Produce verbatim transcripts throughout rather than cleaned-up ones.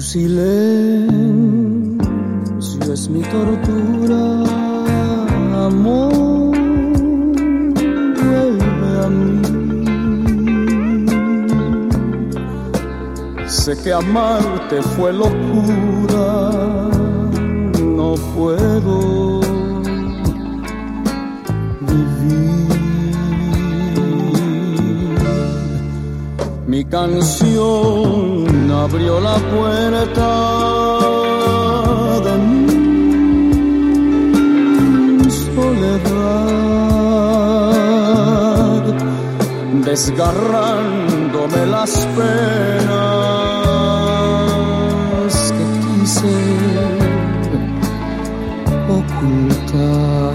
silencio es mi tortura, amor, vuelve a mí. Sé que amarte fue locura, no puedo vivir. Mi canción abrió la puerta de mi soledad, desgarrándome las penas que quise ocultar.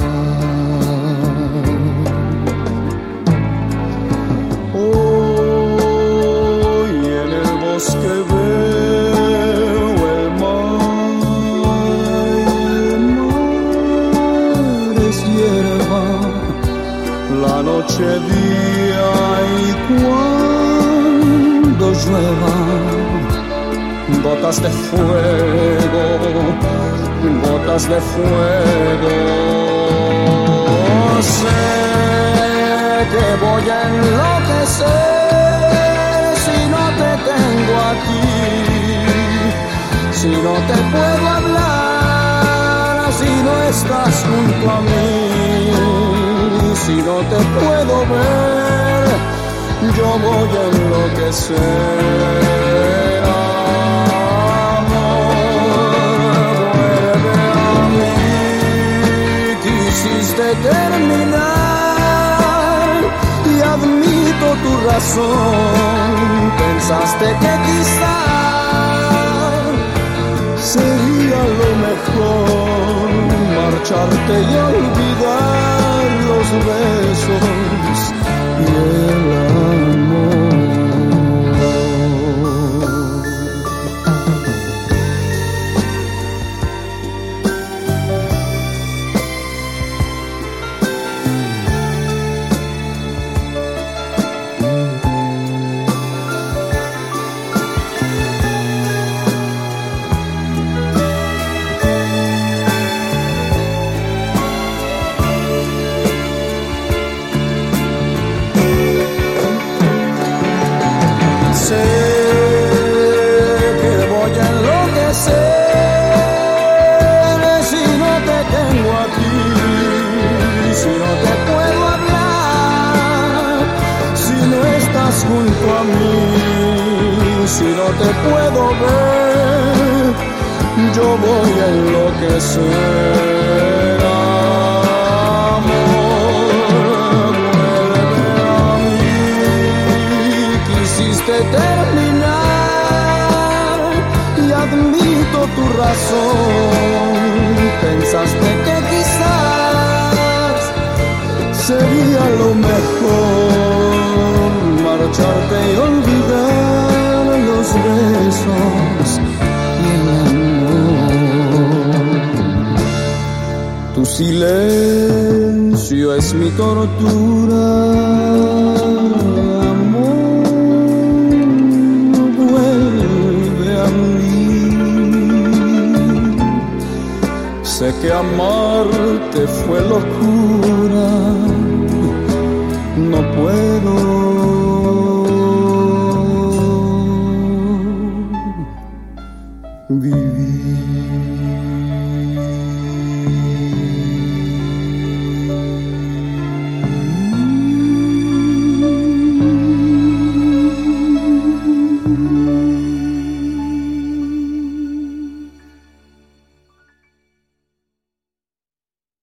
Hoy en el bosque veo el mar, el mar es hierba, la noche día, y cuando llueva gotas de fuego, gotas de fuego. Sé que voy a enloquecer si no te tengo aquí, si no te puedo hablar, si no estás junto a mí, si no te puedo ver, yo voy a enloquecer. Terminar y admito tu razón. Pensaste que quizás sería lo mejor marcharte y olvidar los besos y el amor. Junto a mí, si no te puedo ver, yo voy a enloquecer. Amor, vuelve a mí. Quisiste terminar y admito tu razón. Pensaste que quizás sería lo mejor marcharte y olvidar los besos y el amor. Tu silencio es mi tortura, amor, vuelve a mí. Sé que amarte fue locura,